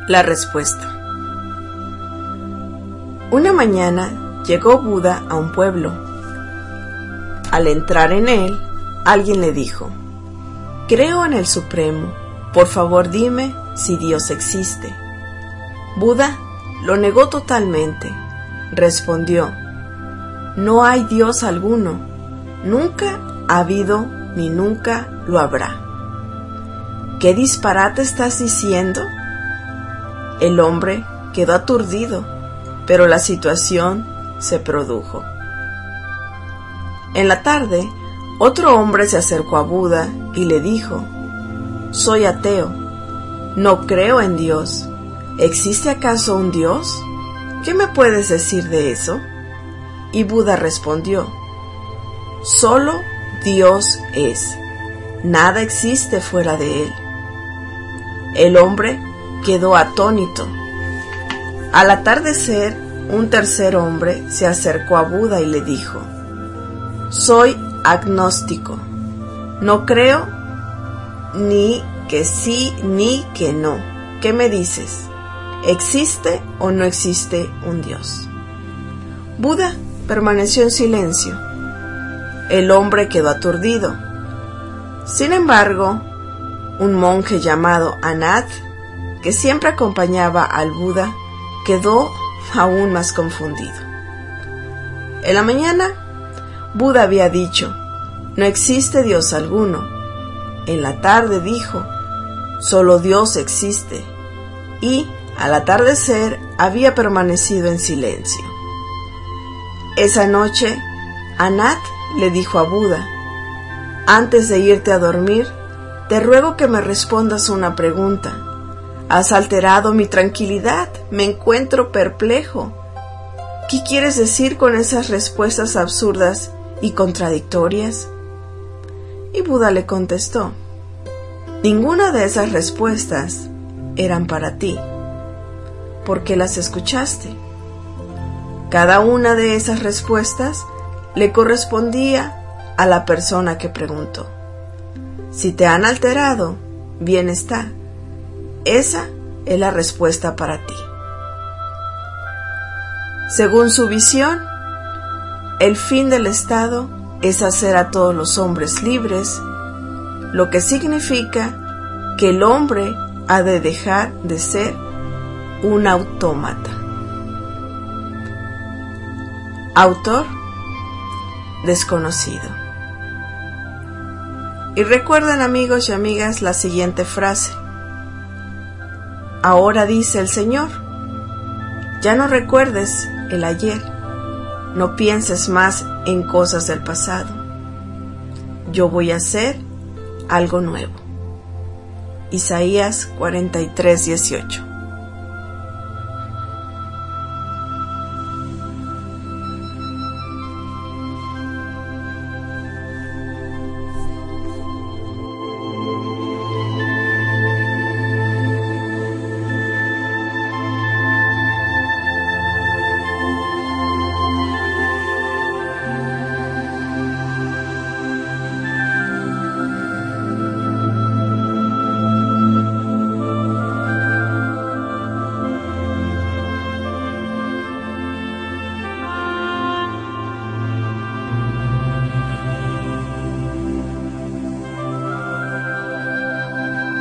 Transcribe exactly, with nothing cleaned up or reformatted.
La respuesta. Una mañana llegó Buda a un pueblo. Al entrar en él, alguien le dijo: «Creo en el Supremo, por favor dime si Dios existe». Buda lo negó totalmente. Respondió: «No hay Dios alguno, nunca ha habido ni nunca lo habrá». «¿Qué disparate estás diciendo?». El hombre quedó aturdido, pero la situación se produjo. En la tarde, otro hombre se acercó a Buda y le dijo: «Soy ateo, no creo en Dios. ¿Existe acaso un Dios? ¿Qué me puedes decir de eso?». Y Buda respondió: «Solo Dios es, nada existe fuera de él». El hombre quedó atónito. Al atardecer, un tercer hombre se acercó a Buda y le dijo: «Soy agnóstico, no creo ni que sí ni que no. ¿Qué me dices? ¿Existe o no existe un Dios?». Buda permaneció en silencio. El hombre quedó aturdido. Sin embargo, un monje llamado Anat, que siempre acompañaba al Buda, quedó aún más confundido. En la mañana, Buda había dicho: «No existe Dios alguno». En la tarde dijo: «Solo Dios existe». Y, al atardecer, había permanecido en silencio. Esa noche, Anat le dijo a Buda: «Antes de irte a dormir, te ruego que me respondas una pregunta. Has alterado mi tranquilidad, me encuentro perplejo. ¿Qué quieres decir con esas respuestas absurdas y contradictorias?». Y Buda le contestó: «Ninguna de esas respuestas eran para ti, porque las escuchaste. Cada una de esas respuestas le correspondía a la persona que preguntó. Si te han alterado, bien está. Esa es la respuesta para ti». Según su visión, el fin del Estado es hacer a todos los hombres libres, lo que significa que el hombre ha de dejar de ser un autómata. Autor desconocido. Y recuerden, amigos y amigas, la siguiente frase: «Ahora dice el Señor, ya no recuerdes el ayer, no pienses más en cosas del pasado. Yo voy a hacer algo nuevo». Isaías cuarenta y tres, dieciocho.